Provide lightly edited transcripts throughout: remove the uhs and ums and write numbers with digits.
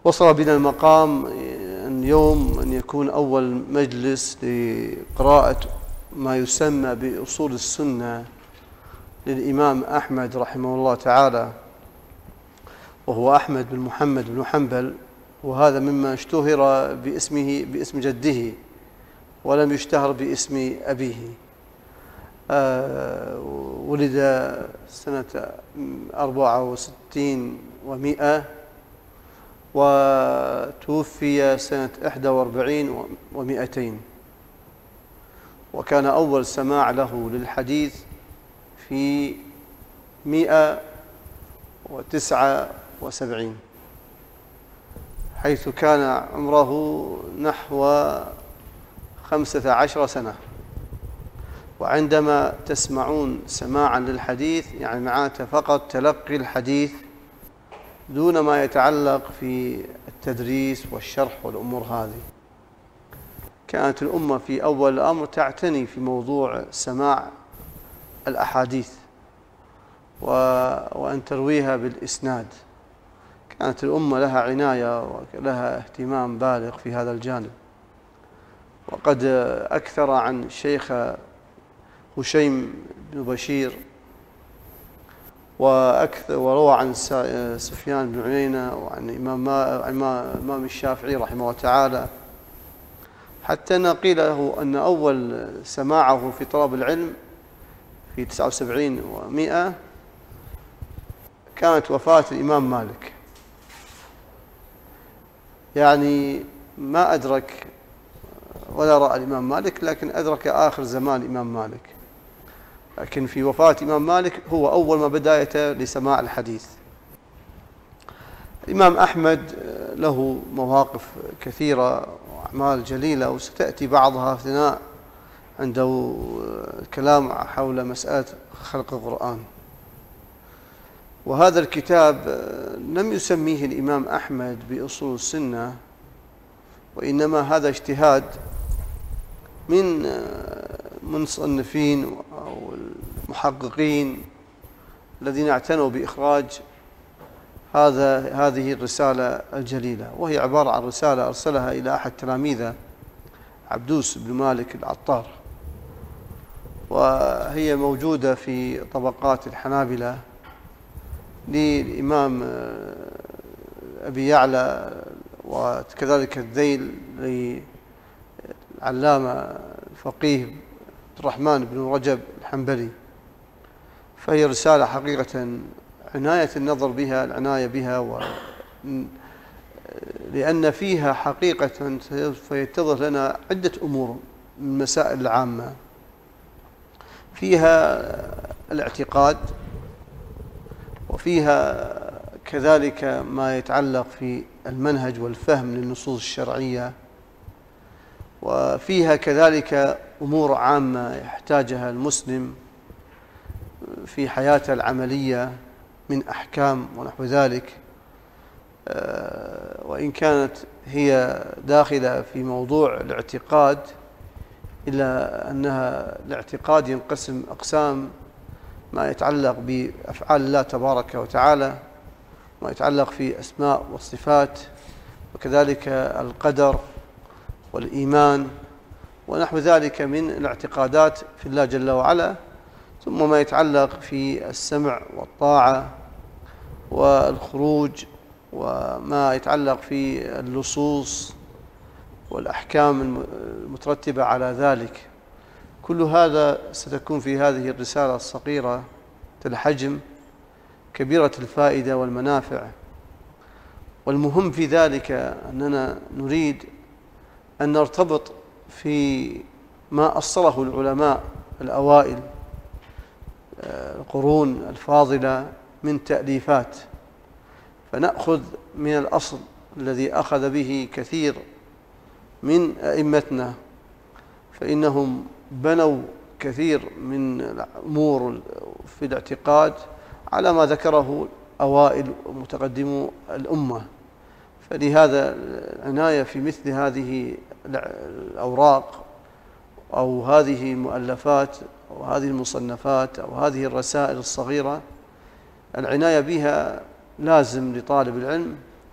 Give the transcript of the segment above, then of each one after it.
وصل بنا المقام اليوم أن يكون أول مجلس لقراءة ما يسمى بأصول السنة للإمام أحمد رحمه الله تعالى، وهو أحمد بن محمد بن حنبل، وهذا مما اشتهر باسم جده ولم يشتهر باسم أبيه. ولد سنة 64 و100 وتوفي سنة 41 و200، وكان أول سماع له للحديث في 179، حيث كان عمره نحو 15 سنة. وعندما تسمعون سماعا للحديث يعني معناته فقط تلقي الحديث دون ما يتعلق في التدريس والشرح والأمور هذه. كانت الأمة في أول الأمر تعتني في موضوع سماع الأحاديث وأن ترويها بالإسناد. كانت الأمة لها عناية ولها اهتمام بالغ في هذا الجانب. وقد أكثر عن الشيخ هشيم بن بشير وروى عن سفيان بن عيينة وعن الإمام الشافعي رحمه الله تعالى، حتى قيل له أن أول سماعه في طلب العلم في 79 و100 كانت وفاة الإمام مالك. يعني ما أدرك ولا رأى الإمام مالك، لكن أدرك آخر زمان الإمام مالك. لكن في وفاة الإمام مالك هو أول ما بدايته لسماع الحديث. الإمام أحمد له مواقف كثيرة وأعمال جليلة، وستأتي بعضها أثناء عنده كلام حول مسألة خلق القرآن. وهذا الكتاب لم يسميه الإمام أحمد بأصول السنة، وإنما هذا اجتهاد من مصنفين أو المحققين الذين اعتنوا بإخراج هذه الرسالة الجليلة، وهي عبارة عن رسالة أرسلها إلى أحد تلاميذه عبدوس بن مالك العطار، وهي موجودة في طبقات الحنابلة للإمام أبي يعلى، وكذلك الذيل للعلامة الفقيه عبد الرحمن بن رجب الحنبلي. فهي رسالة حقيقة عناية النظر بها، العناية بها، لأن فيها حقيقة سيتضح لنا عدة أمور من المسائل العامة. فيها الاعتقاد، وفيها كذلك ما يتعلق في المنهج والفهم للنصوص الشرعية، وفيها كذلك أمور عامة يحتاجها المسلم في حياته العملية من أحكام ونحو ذلك. وإن كانت هي داخلة في موضوع الاعتقاد، إلا أنها الاعتقاد ينقسم أقسام: ما يتعلق بأفعال الله تبارك وتعالى، ما يتعلق في أسماء والصفات، وكذلك القدر والإيمان ونحو ذلك من الاعتقادات في الله جل وعلا، ثم ما يتعلق في السمع والطاعة والخروج، وما يتعلق في اللصوص والأحكام المترتبة على ذلك. كل هذا ستكون في هذه الرسالة الصغيرة الحجم، كبيرة الفائدة والمنافع. والمهم في ذلك أننا نريد أن نرتبط في ما أصله العلماء الأوائل القرون الفاضلة من تأليفات، فنأخذ من الأصل الذي أخذ به كثير من أئمتنا، فإنهم بنوا كثير من الأمور في الاعتقاد على ما ذكره أوائل متقدمو الأمة. فلهذا العناية في مثل هذه الأوراق أو هذه المؤلفات أو هذه المصنفات أو هذه الرسائل الصغيرة، العناية بها لازم لطالب العلم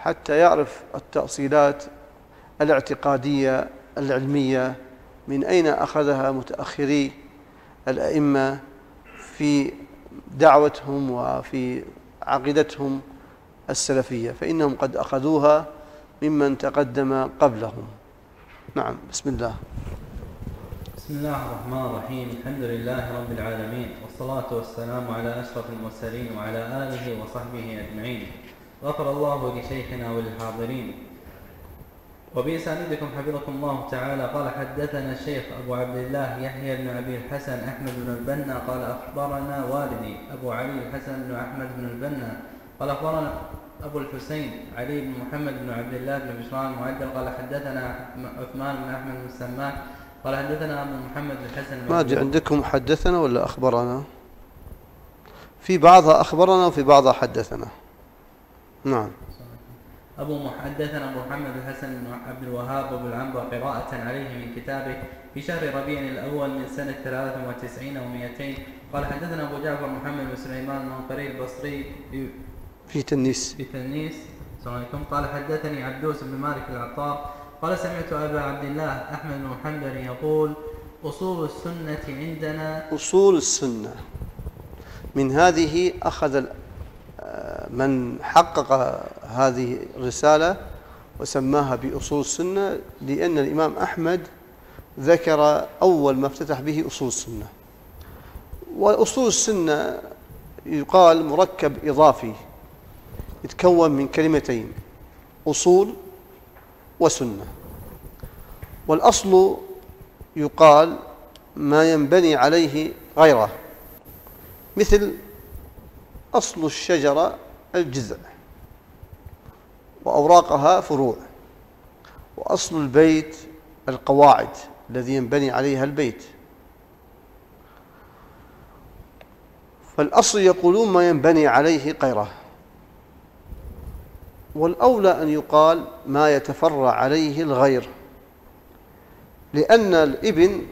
حتى يعرف التأصيلات الاعتقادية العلمية من أين أخذها متأخري الأئمة في دعوتهم وفي عقيدتهم السلفية، فإنهم قد أخذوها ممن تقدم قبلهم. نعم، بسم الله. بسم الله الرحمن الرحيم. الحمد لله رب العالمين، والصلاة والسلام على أشرف المرسلين وعلى آله وصحبه أجمعين. غفر الله لشيخنا وللحاضرين. وبإسانيدكم حفظكم الله تعالى. قال حدثنا الشيخ أبو عبد الله يحيى بن أبي الحسن أحمد بن البنا قال أخبرنا والدي أبو علي الحسن بن أحمد بن البنا قال أخبرنا أبو الحسين علي بن محمد بن عبد الله بن بشران المعدل قال حدثنا عثمان بن أحمد بن السماك قال حدثنا أبو محمد الحسن. ما أدري عندكم حدثنا ولا أخبرنا؟ في بعضها أخبرنا وفي بعضها حدثنا. نعم. حدثنا أبو محمد الحسن بن عبد الوهاب وابو العنبر قراءة عليه من كتابه في شهر ربيع الأول من سنة 93 و200. قال حدثنا أبو جعفر محمد بن سليمان المنقري البصري في تنيس. السلام عليكم. قال حدثني عبدوس بن مالك العطار قال سمعت أبا عبد الله أحمد بن محمد يقول أصول السنة عندنا. أصول السنة من هذه أخذ من حقق هذه الرسالة وسماها بأصول السنة، لأن الإمام أحمد ذكر أول ما افتتح به أصول السنة. وأصول السنة يقال مركب إضافي يتكون من كلمتين: أصول وسنة. والأصل يقال ما ينبني عليه غيره، مثل أصل الشجرة الجذع وأوراقها فروع، وأصل البيت القواعد الذي ينبني عليها البيت. فالأصل يقولون ما ينبني عليه غيره، والأولى أن يقال ما يتفرع عليه الغير، لأن الابن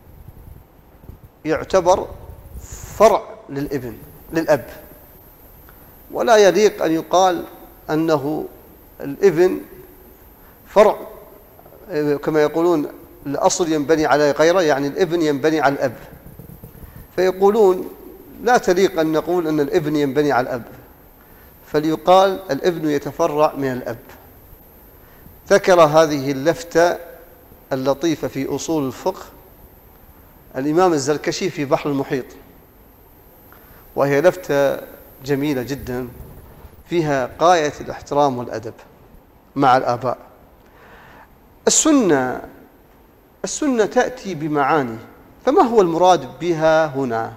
يعتبر فرع للأب، ولا يليق أن يقال أنه الابن فرع كما يقولون الأصل ينبني على غيره، يعني الابن ينبني على الأب، فيقولون لا تليق أن نقول أن الابن ينبني على الأب، فليقال الابن يتفرع من الأب. ذكر هذه اللفتة اللطيفة في أصول الفقه الإمام الزركشي في بحر المحيط، وهي لفتة جميلة جدا فيها غاية الاحترام والأدب مع الآباء. السنة تأتي بمعاني، فما هو المراد بها هنا؟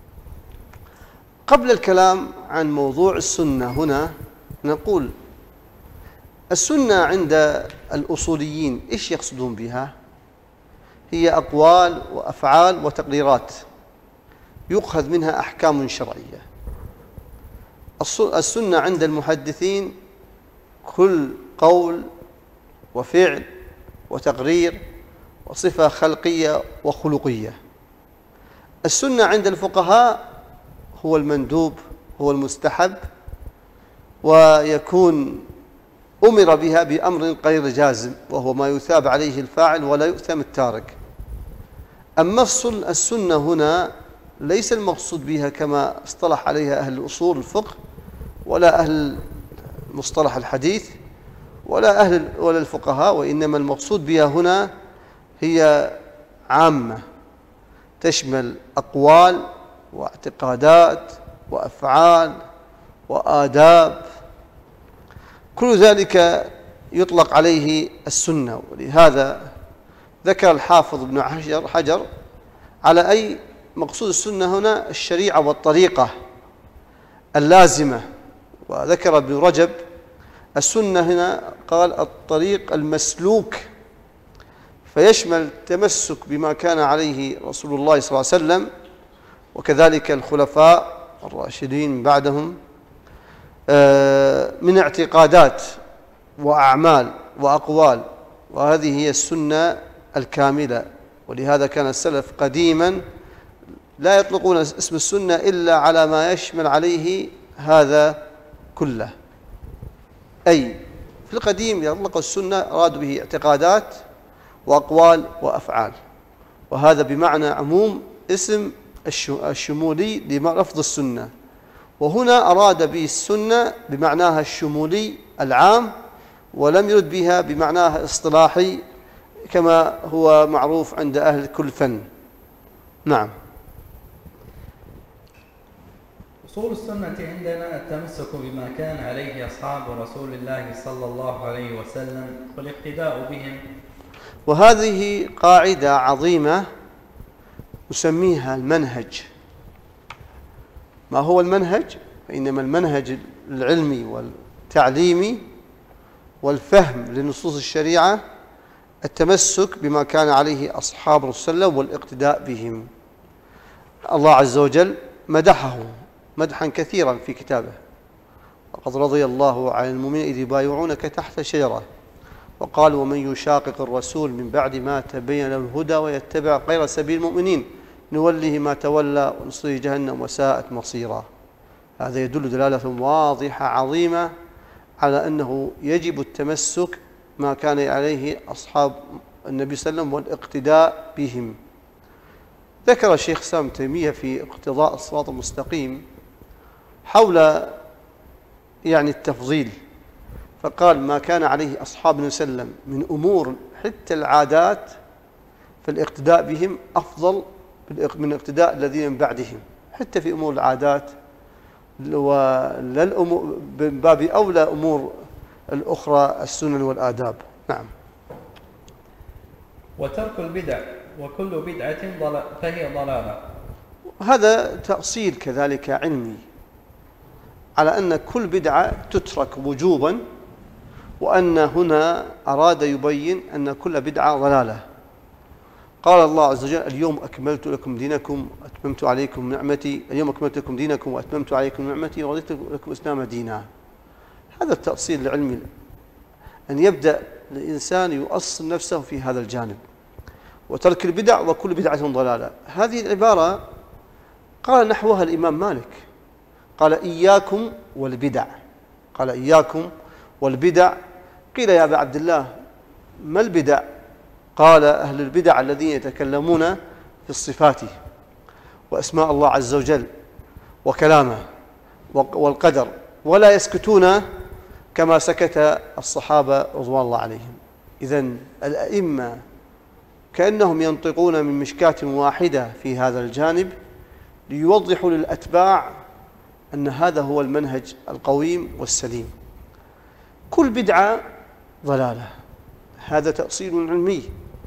قبل الكلام عن موضوع السنة هنا نقول السنة عند الأصوليين إيش يقصدون بها؟ هي أقوال وأفعال وتقريرات يؤخذ منها أحكام شرعية. السنة عند المحدثين كل قول وفعل وتقرير وصفة خلقية وخلقية. السنة عند الفقهاء هو المندوب، هو المستحب، ويكون أمر بها بأمر غير جازم، وهو ما يثاب عليه الفاعل ولا يؤثم التارك. أما السنة هنا ليس المقصود بها كما اصطلح عليها أهل الأصول الفقه ولا أهل مصطلح الحديث ولا الفقهاء، وإنما المقصود بها هنا هي عامة تشمل أقوال واعتقادات وأفعال وآداب، كل ذلك يطلق عليه السنة. ولهذا ذكر الحافظ ابن حجر على أي مقصود السنة هنا الشريعة والطريقة اللازمة، وذكر ابن رجب السنة هنا قال الطريق المسلوك، فيشمل التمسك بما كان عليه رسول الله صلى الله عليه وسلم وكذلك الخلفاء الراشدين بعدهم من اعتقادات وأعمال وأقوال، وهذه هي السنة الكاملة. ولهذا كان السلف قديما لا يطلقون اسم السنة إلا على ما يشمل عليه هذا كله، أي في القديم إذا أطلقوا السنة أرادوا به اعتقادات وأقوال وأفعال، وهذا بمعنى عموم اسم الشمولي للفظ السنة، وهنا أراد به السنة بمعناها الشمولي العام، ولم يرد بها بمعناها الاصطلاحي كما هو معروف عند أهل كل فن. نعم. أصول السنة عندنا التمسك بما كان عليه أصحاب رسول الله صلى الله عليه وسلم والاقتداء بهم. وهذه قاعدة عظيمة نسميها المنهج. ما هو المنهج؟ فإنما المنهج العلمي والتعليمي والفهم لنصوص الشريعة التمسك بما كان عليه أصحاب رسول الله والاقتداء بهم. الله عز وجل مدحه مدحا كثيرا في كتابه: وقد رضي الله عن المؤمنين إذ يبايعونك تحت شجرة وقال: ومن يشاقق الرسول من بعد ما تبين له الهدى ويتبع غير سبيل المؤمنين نوله ما تولى ونصله جهنم وساءت مصيرا. هذا يدل دلالة واضحة عظيمة على أنه يجب التمسك ما كان عليه أصحاب النبي صلى الله عليه وسلم والاقتداء بهم. ذكر الشيخ الإسلام ابن تيمية في اقتضاء الصراط المستقيم حول التفضيل، فقال: ما كان عليه أصحاب النبي صلى الله عليه وسلم من أمور حتى العادات فالاقتداء بهم أفضل من اقتداء الذين من بعدهم، حتى في أمور العادات، وللأمور من باب أولى أمور الأخرى السنن والآداب. نعم. وترك البدع وكل بدعة فهي ضلالة. هذا تأصيل كذلك علمي على أن كل بدعة تترك وجوبا، وأن هنا أراد يبين أن كل بدعة ضلالة. قال الله عز وجل: اليوم أكملت لكم دينكم وأتممت عليكم نعمتي، اليوم أكملت لكم دينكم وأتممت عليكم نعمتي ورضيت لكم الإسلام دينا. هذا التأصيل العلمي، أن يبدأ الإنسان يؤصل نفسه في هذا الجانب. وترك البدع وكل بدعة ضلالة، هذه العبارة قال نحوها الإمام مالك، قال: إياكم والبدع. قال: إياكم والبدع. قيل: يا أبا عبد الله ما البدع؟ قال: أهل البدع الذين يتكلمون في الصفات وأسماء الله عز وجل وكلامه والقدر، ولا يسكتون كما سكت الصحابة رضوان الله عليهم. إذن الأئمة كأنهم ينطقون من مشكاة واحدة في هذا الجانب ليوضحوا للأتباع أن هذا هو المنهج القويم والسليم. كل بدعة ضلالة، هذا تأصيل علمي،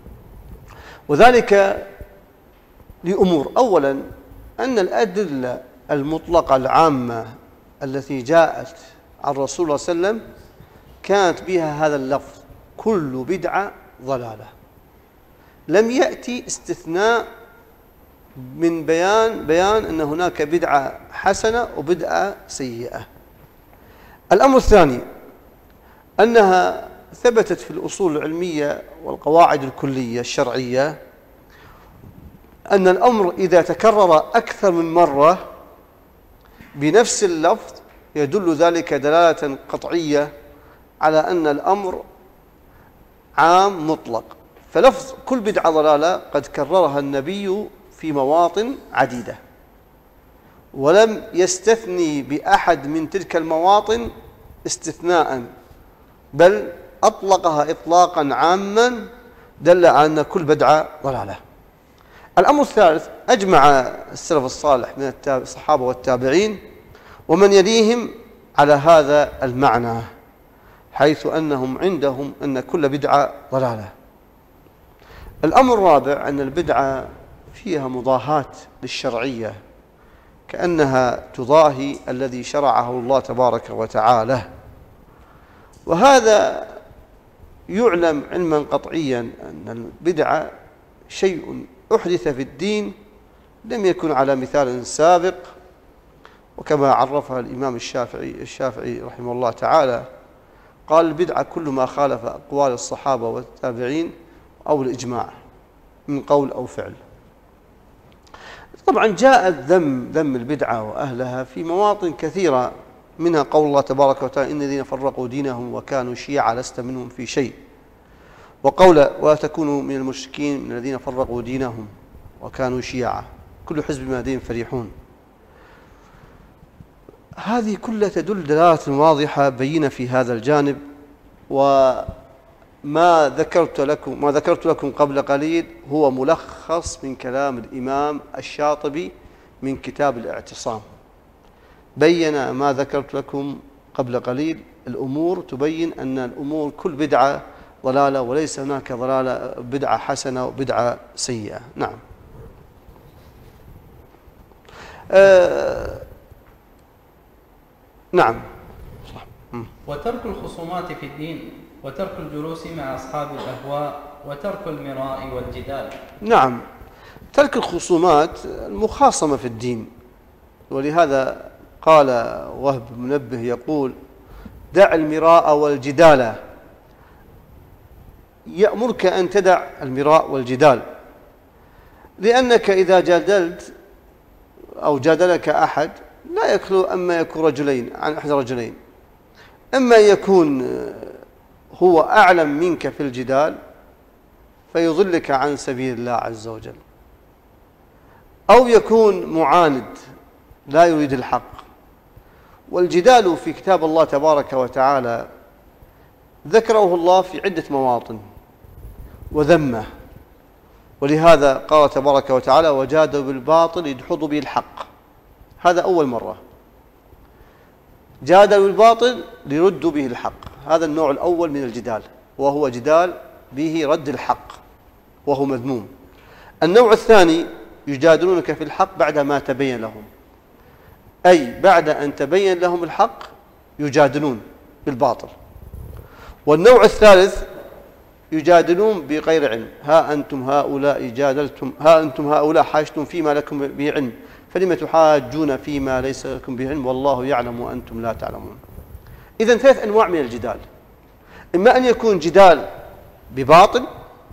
وذلك لأمور: أولا أن الأدلة المطلقة العامة التي جاءت عن رسول الله صلى الله عليه وسلم كانت بها هذا اللفظ: كل بدعة ضلالة. لم يأتي استثناء من بيان أن هناك بدعة حسنة وبدعة سيئة. الأمر الثاني أنها ثبتت في الأصول العلمية والقواعد الكلية الشرعية أن الأمر إذا تكرر أكثر من مرة بنفس اللفظ يدل ذلك دلالة قطعية على أن الأمر عام مطلق. فلفظ كل بدعة ضلالة قد كررها النبي في مواطن عديدة، ولم يستثني بأحد من تلك المواطن استثناء، بل أطلقها إطلاقا عاما دل على أن كل بدعة ضلالة. الأمر الثالث: أجمع السلف الصالح من الصحابة والتابعين ومن يليهم على هذا المعنى، حيث أنهم عندهم أن كل بدعة ضلالة. الأمر الرابع أن البدعة فيها مضاهاة للشرعية، كأنها تضاهي الذي شرعه الله تبارك وتعالى، وهذا يعلم علما قطعيا أن البدعة شيء أحدث في الدين لم يكن على مثال سابق، وكما عرفها الإمام الشافعي رحمه الله تعالى قال: البدعة كل ما خالف أقوال الصحابة والتابعين أو الإجماع من قول أو فعل. طبعا جاء ذم البدعة وأهلها في مواطن كثيرة منها قول الله تبارك وتعالى إن الذين فرقوا دينهم وكانوا شيعا لست منهم في شيء، وقول ولا تكونوا من المشركين من الذين فرقوا دينهم وكانوا شيعا كل حزب بما لديهم فرحون. هذه كلها تدل دلالة واضحة بينة في هذا الجانب. وما ذكرت لكم قبل قليل هو ملخص من كلام الإمام الشاطبي من كتاب الاعتصام، بين ما ذكرت لكم قبل قليل. الأمور تبين أن الأمور كل بدعة ضلالة، وليس هناك ضلالة بدعة حسنة وبدعة سيئة. نعم. نعم. صح. وترك الخصومات في الدين، وترك الجلوس مع أصحاب الأهواء، وترك المراء والجدال. نعم، ترك الخصومات المخاصمة في الدين. ولهذا قال وهب منبه يقول دع المراء والجدال، يأمرك أن تدع المراء والجدال، لأنك إذا جادلت أو جادلك أحد لا يخلو أما يكون رجلين عن أحد رجلين، أما يكون هو أعلم منك في الجدال فيضلك عن سبيل الله عز وجل، أو يكون معاند لا يريد الحق. والجدال في كتاب الله تبارك وتعالى ذكره الله في عدة مواطن وذمه، ولهذا قال تبارك وتعالى وجادلوا بالباطل ليدحضوا به الحق. هذا أول مرة جادلوا بالباطل ليردوا به الحق، هذا النوع الأول من الجدال، وهو جدال به رد الحق وهو مذموم. النوع الثاني يجادلونك في الحق بعد ما تبين لهم، أي بعد أن تبين لهم الحق يجادلون بالباطل. والنوع الثالث يجادلون بغير علم، ها أنتم هؤلاء حاجتم فيما لكم به علم فلم تحاجون فيما ليس لكم به علم والله يعلم وأنتم لا تعلمون. إذن ثلاث أنواع من الجدال، إما أن يكون جدال بباطل،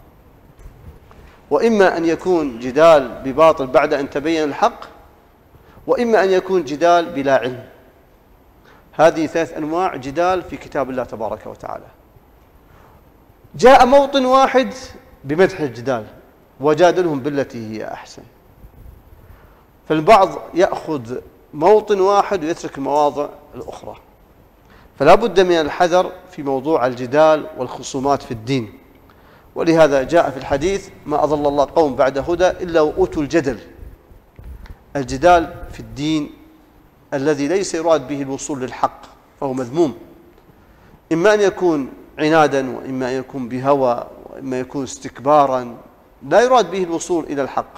وإما أن يكون جدال بباطل بعد أن تبين الحق، وإما أن يكون جدال بلا علم. هذه ثلاث أنواع جدال في كتاب الله تبارك وتعالى. جاء موطن واحد بمدح الجدال وجادلهم بالتي هي أحسن، فالبعض يأخذ موطن واحد ويترك المواضع الأخرى، فلا بد من الحذر في موضوع الجدال والخصومات في الدين. ولهذا جاء في الحديث ما أضل الله قوم بعد هدى إلا وأوتوا الجدل. الجدال في الدين الذي ليس يراد به الوصول للحق فهو مذموم، إما أن يكون عنادا، وإما أن يكون بهوى، وإما يكون استكبارا، لا يراد به الوصول إلى الحق.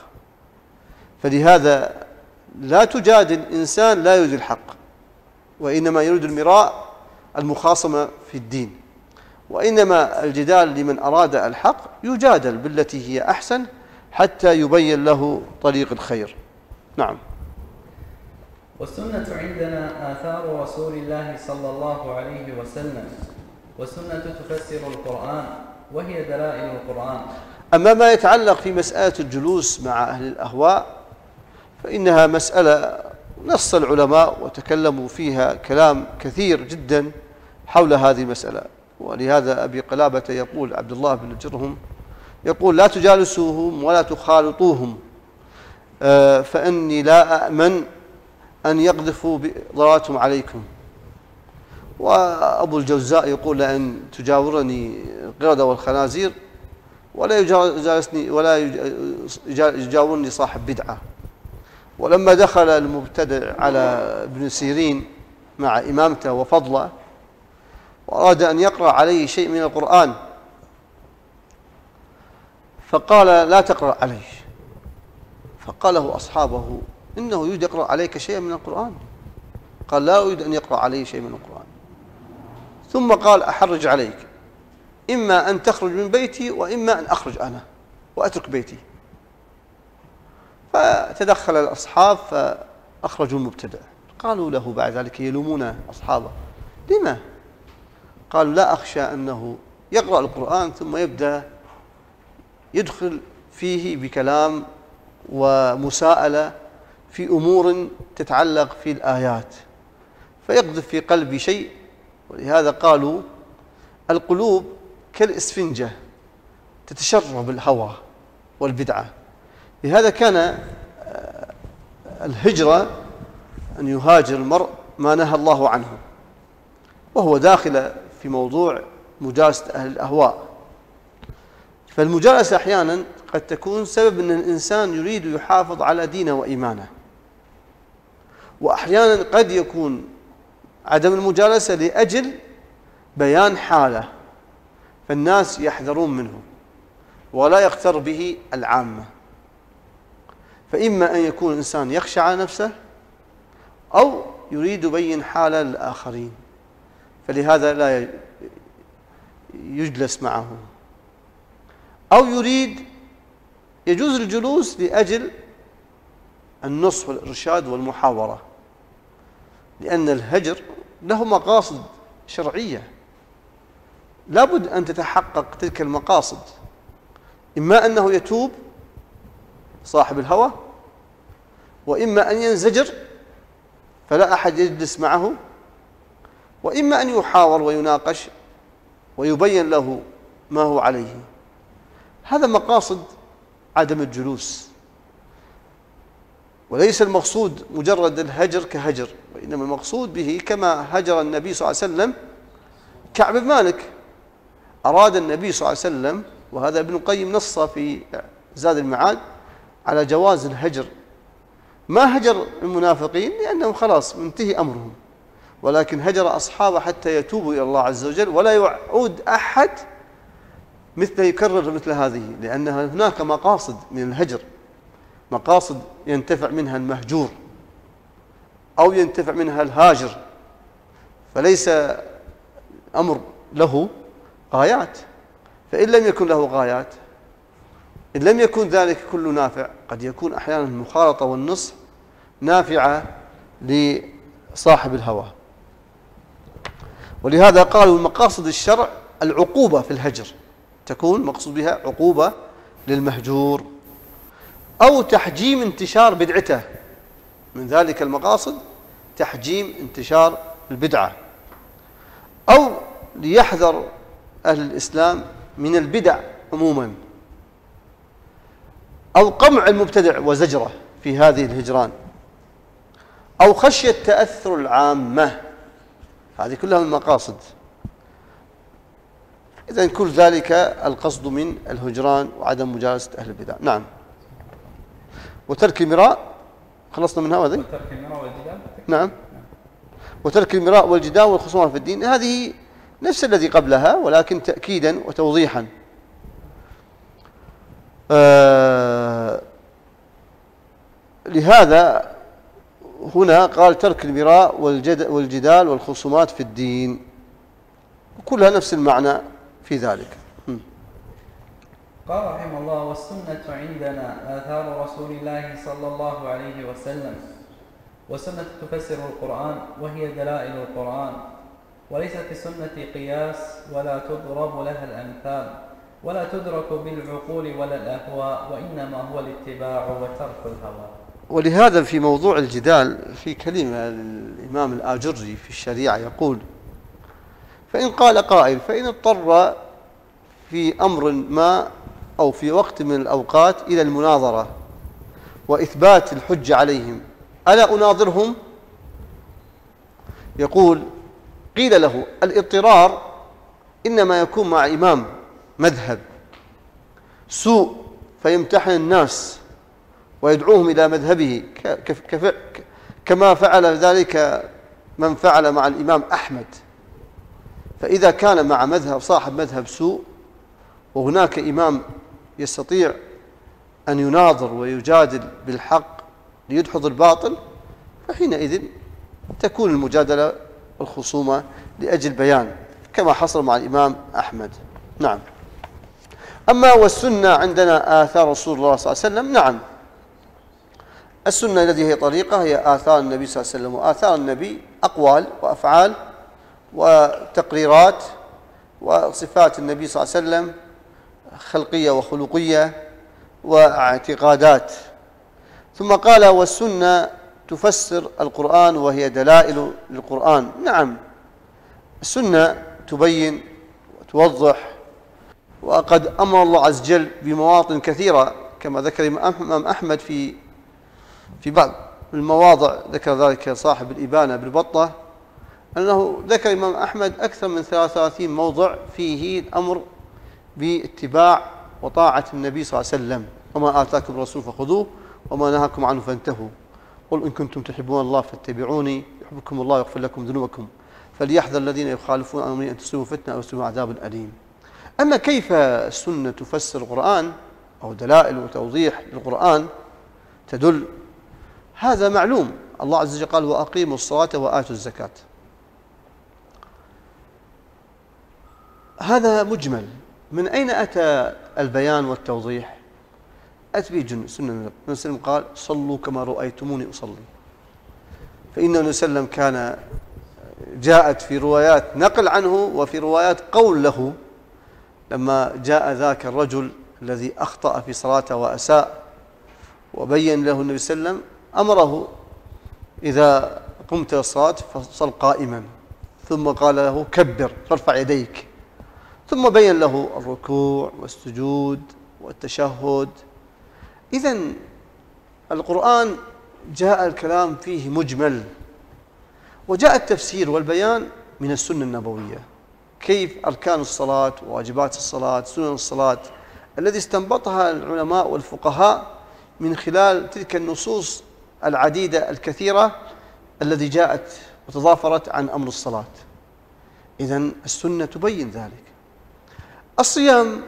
فلهذا لا تجادل إنسان لا يريد الحق، وإنما يريد المراء المخاصمة في الدين. وإنما الجدال لمن أراد الحق يجادل بالتي هي أحسن حتى يبين له طريق الخير. نعم. والسنة عندنا آثار رسول الله صلى الله عليه وسلم، والسنة تفسر القرآن وهي دلائل القرآن. أما ما يتعلق في مسألة الجلوس مع أهل الأهواء فإنها مسألة نص العلماء وتكلموا فيها كلام كثير جدا حول هذه المسألة. ولهذا أبي قلابة يقول عبد الله بن جرهم يقول لا تجالسوهم ولا تخالطوهم فإني لا أأمن أن يقذفوا ضلالتهم عليكم. وأبو الجوزاء يقول لأن تجاورني القردة والخنازير ولا يجاورني صاحب بدعة. ولما دخل المبتدع على ابن سيرين مع إمامته وفضله وأراد أن يقرأ عليه شيء من القرآن فقال لا تقرأ عليه، فقال له أصحابه إنه يريد يقرأ عليك شيئا من القرآن، قال لا أريد أن يقرأ عليه شيء من القرآن. ثم قال أحرج عليك، إما أن تخرج من بيتي وإما أن أخرج أنا وأترك بيتي. فتدخل الأصحاب فأخرجوا المبتدع. قالوا له بعد ذلك يلومون أصحابه لما؟ قال لا أخشى أنه يقرأ القرآن ثم يبدأ يدخل فيه بكلام ومساءلة في أمور تتعلق في الآيات، فيقذف في قلبي شيء. ولهذا قالوا القلوب كالإسفنجة تتشرب الهوى والبدعة. لهذا كان الهجرة أن يهاجر المرء ما نهى الله عنه، وهو داخل في موضوع مجالسة أهل الأهواء. فالمجالسة أحيانا قد تكون سبب أن الإنسان يريد يحافظ على دينه وإيمانه، وأحيانا قد يكون عدم المجالسة لأجل بيان حاله، فالناس يحذرون منه ولا يغتر به العامة. فإما أن يكون الإنسان يخشى على نفسه أو يريد يبين حاله للآخرين، فلهذا لا يجلس معه، أو يجوز الجلوس لأجل النصح والإرشاد والمحاورة، لأن الهجر له مقاصد شرعية لابد أن تتحقق تلك المقاصد. إما أنه يتوب صاحب الهوى، وإما أن ينزجر فلا أحد يجلس معه، وإما أن يحاور ويناقش ويبين له ما هو عليه. هذا مقاصد عدم الجلوس، وليس المقصود مجرد الهجر كهجر، وإنما المقصود به كما هجر النبي صلى الله عليه وسلم كعب بن مالك. أراد النبي صلى الله عليه وسلم، وهذا ابن القيم نص في زاد المعاد على جواز الهجر، ما هجر المنافقين لأنهم خلاص منتهي أمرهم، ولكن هجر أصحابه حتى يتوبوا إلى الله عز وجل، ولا يعود أحد مثل يكرر مثل هذه، لأن هناك مقاصد من الهجر، مقاصد ينتفع منها المهجور أو ينتفع منها الهاجر، فليس أمر له غايات. فإن لم يكن له غايات، إن لم يكن ذلك كله نافع، قد يكون أحيانا المخالطة والنصح نافعة لصاحب الهوى. ولهذا قالوا المقاصد الشرع العقوبة في الهجر، تكون مقصود بها عقوبة للمهجور، أو تحجيم انتشار بدعته، من ذلك المقاصد تحجيم انتشار البدعة، أو ليحذر أهل الإسلام من البدع عموما، أو قمع المبتدع وزجره في هذه الهجران، أو خشية تأثر العامة. هذه كلها من المقاصد. إذن كل ذلك القصد من الهجران وعدم مجالسة أهل البدع. نعم. وترك المراء، خلصنا من هذا. وترك المراء والجدال. نعم. وترك المراء والجدال والخصومات في الدين، هذه نفس الذي قبلها ولكن تأكيدا وتوضيحا. لهذا هنا قال ترك المراء والجدال والخصومات في الدين، وكلها نفس المعنى في ذلك. قال رحمه الله: والسنة عندنا آثار رسول الله صلى الله عليه وسلم، والسنة تفسر القرآن وهي دلائل القرآن، وليس في السنة قياس ولا تضرب لها الأمثال ولا تدرك بالعقول ولا الأهواء، وإنما هو الاتباع وترك الهوى. ولهذا في موضوع الجدال في كلمة الإمام الآجري في الشريعة يقول: فإن قال قائل فإن اضطر في أمر ما أو في وقت من الأوقات إلى المناظرة وإثبات الحجة عليهم، ألا أناظرهم؟ يقول: قيل له الاضطرار إنما يكون مع إمام مذهب سوء فيمتحن الناس ويدعوهم إلى مذهبه، كما فعل ذلك من فعل مع الإمام أحمد. فإذا كان مع مذهب صاحب مذهب سوء وهناك إمام يستطيع أن يناظر ويجادل بالحق ليدحض الباطل، فحينئذ تكون المجادلة والخصومة لأجل بيان، كما حصل مع الإمام أحمد. نعم. أما والسنة عندنا آثار رسول الله صلى الله عليه وسلم، نعم، السنة التي هي طريقة هي آثار النبي صلى الله عليه وسلم، وآثار النبي أقوال وأفعال وتقريرات وصفات النبي صلى الله عليه وسلم خلقية وخلقية واعتقادات. ثم قال: والسنة تفسر القرآن وهي دلائل للقرآن. نعم، السنة تبين وتوضح، وقد أمر الله عز وجل بمواطن كثيرة كما ذكر الإمام أحمد في بعض المواضع، ذكر ذلك صاحب الإبانة بالبطة، أنه ذكر الإمام أحمد أكثر من 33 موضع فيه الأمر باتباع وطاعة النبي صلى الله عليه وسلم. وما آتاكم الرسول فخذوه وما نهاكم عنه فانتهوا، قل إن كنتم تحبون الله فاتبعوني يحببكم الله ويغفر لكم ذنوبكم، فليحذر الذين يخالفون عن أمره أن تصيبهم فتنة أو يصيبهم عذاب أليم. أما كيف السنة تفسر القرآن أو دلائل وتوضيح للقرآن تدل، هذا معلوم. الله عز وجل قال وأقيموا الصلاة وآتوا الزكاة، هذا مجمل. من أين أتى البيان والتوضيح؟ أتى به سنة النبي صلى الله عليه وسلم، قال صلوا كما رأيتموني أصلي. فإن النبي صلى الله عليه وسلم كان جاءت في روايات نقل عنه وفي روايات قول له، لما جاء ذاك الرجل الذي أخطأ في صلاته وأساء وبين له النبي صلى الله عليه وسلم، أمره إذا قمت للصلاة فصل قائما، ثم قال له كبر فارفع يديك، ثم بين له الركوع والسجود والتشهد. إذن القرآن جاء الكلام فيه مجمل، وجاء التفسير والبيان من السنة النبوية، كيف أركان الصلاة وواجبات الصلاة سنن الصلاة الذي استنبطها العلماء والفقهاء من خلال تلك النصوص العديدة الكثيرة التي جاءت وتضافرت عن أمر الصلاة. إذن السنة تبين ذلك. الصيام،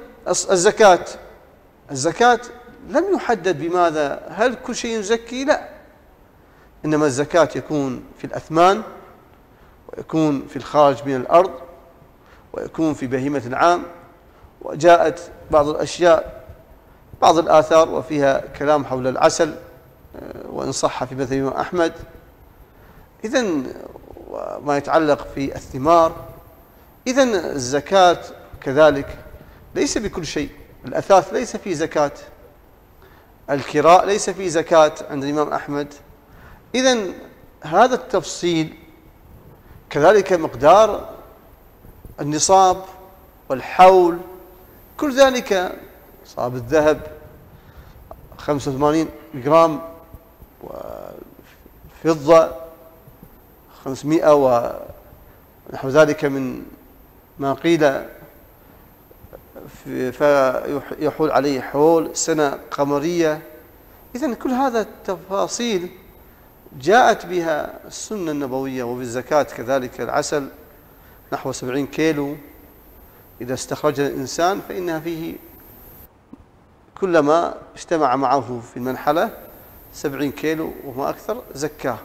الزكاة لم يحدد بماذا، هل كل شيء يزكي؟ لا، إنما الزكاة يكون في الأثمان، ويكون في الخارج من الأرض، ويكون في بهيمة العام. وجاءت بعض الأشياء بعض الآثار وفيها كلام حول العسل وإن صح في مذهب الإمام أحمد. إذن ما يتعلق في الثمار، إذن الزكاة كذلك ليس بكل شيء. الأثاث ليس فيه زكاة، الكراء ليس فيه زكاة عند الإمام أحمد. إذن هذا التفصيل، كذلك مقدار النصاب والحول، كل ذلك نصاب الذهب 85 جرام، وفضة 500 ونحو ذلك من ما قيل، فيحول عليه حول سنة قمرية. إذن كل هذا التفاصيل جاءت بها السنة النبوية. وبالزكاة كذلك العسل نحو 70 كيلو إذا استخرج الإنسان، فإنها فيه كلما اجتمع معه في المنحلة 70 كيلو وما أكثر زكاه.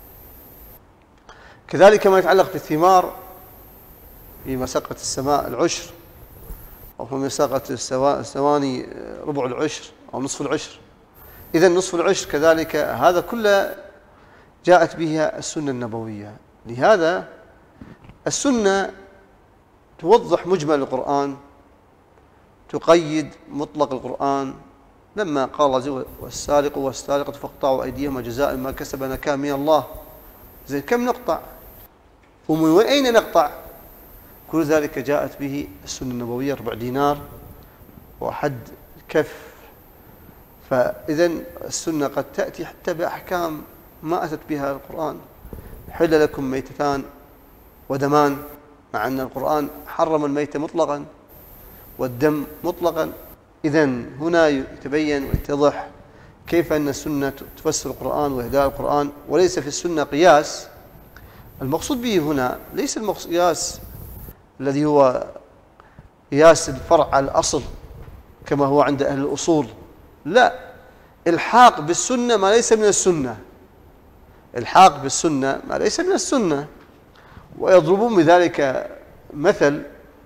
كذلك ما يتعلق بالثمار، في مساقة السماء العشر، أو في مساقة الثواني ربع العشر أو نصف العشر. إذن نصف العشر كذلك، هذا كله جاءت بها السنة النبوية. لهذا السنة توضح مجمل القرآن، تقيد مطلق القرآن. لما قال الله عز وجل والسارق والسارقة فاقطعوا أيديهما جزاء ما كسب نكال من الله، زين كم نقطع ومن أين نقطع؟ كل ذلك جاءت به السنة النبوية، 4 دينار وحد الكف. فإذن السنة قد تأتي حتى بأحكام ما أتت بها القرآن. حل لكم ميتتان ودمان، مع أن القرآن حرم الميت مطلقا والدم مطلقا. إذن هنا يتبين ويتضح كيف أن السنة تفسر القرآن وإهداء القرآن، وليس في السنة قياس. المقصود به هنا ليس القياس الذي هو قياس الفرع على الأصل كما هو عند أهل الأصول، لا، الحاق بالسنة ما ليس من السنة، الحاق بالسنة ما ليس من السنة. ويضربون بذلك مثل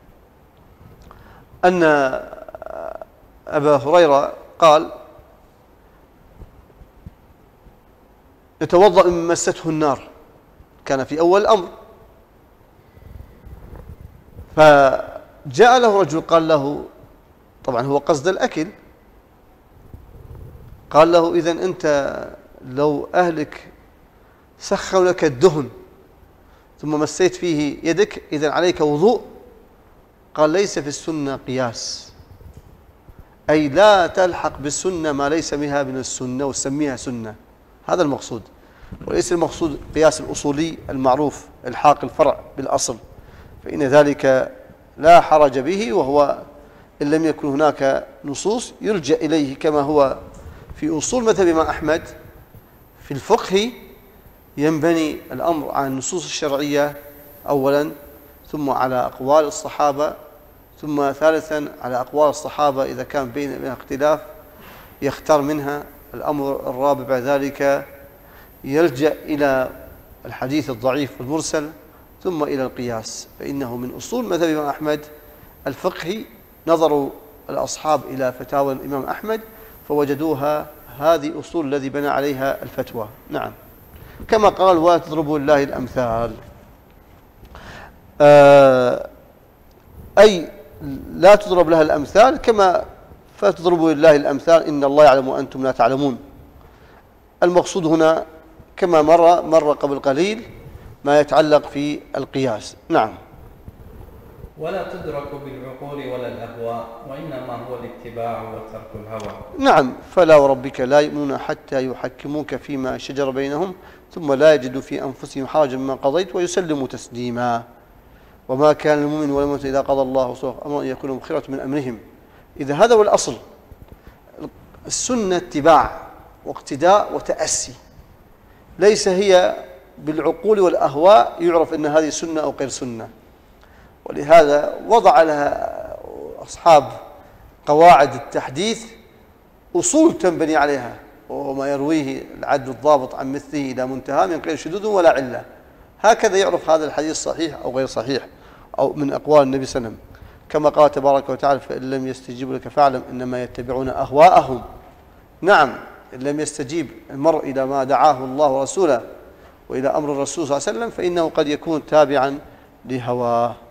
أن أبا هريرة قال يتوضأ من مسته النار، كان في أول الأمر، فجاء له رجل قال له، طبعا هو قصد الأكل، قال له إذن أنت لو أهلك سخن لك الدهن ثم مسيت فيه يدك إذن عليك وضوء، قال ليس في السنة قياس، أي لا تلحق بالسنة ما ليس بها من السنة وسميها سنة، هذا المقصود، وليس المقصود قياس الأصولي المعروف الحاق الفرع بالأصل، فإن ذلك لا حرج به، وهو إن لم يكن هناك نصوص يلجأ إليه كما هو في أصول مذهب الإمام أحمد. في الفقه ينبني الأمر على النصوص الشرعية أولا، ثم على أقوال الصحابة، ثم ثالثا على أقوال الصحابة إذا كان بينها اختلاف يختار منها. الأمر الرابع بعد ذلك يلجأ إلى الحديث الضعيف والمرسل، ثم إلى القياس، فإنه من أصول مذهب الإمام أحمد الفقهي. نظروا الأصحاب إلى فتاوى الإمام أحمد فوجدوها هذه أصول الذي بنى عليها الفتوى. نعم، كما قال ولا تضربوا لله الأمثال، أي لا تضرب لها الأمثال كما فتضربوا لله الأمثال إن الله يعلم وأنتم لا تعلمون. المقصود هنا كما مر قبل قليل ما يتعلق في القياس. نعم. ولا تدرك بالعقول ولا الأهواء، وإنما هو الاتباع وترك الهوى. نعم، فلا وربك لا يؤمنون حتى يحكموك فيما شجر بينهم ثم لا يجدوا في أنفسهم حرجا مما قضيت ويسلموا تسليما. وما كان المؤمن ولا المؤمنة إذا قضى الله ورسوله أمرا أن يكون لهم خيرة من أمرهم. إذا هذا هو الأصل، السنة اتباع واقتداء وتأسي، ليس هي بالعقول والأهواء يعرف أن هذه سنة أو غير سنة. ولهذا وضع لها أصحاب قواعد التحديث أصول تنبني عليها، وما يرويه العدل الضابط عن مثله إلى منتهى من غير شذوذ ولا علة. هكذا يعرف هذا الحديث صحيح أو غير صحيح أو من أقوال النبي صلى الله عليه وسلم، كما قال تبارك وتعالى فإن لم يستجيبوا لك فاعلم إنما يتبعون أهواءهم. نعم، إن لم يستجيب المرء إلى ما دعاه الله ورسوله وإلى أمر الرسول صلى الله عليه وسلم فإنه قد يكون تابعا لهواه.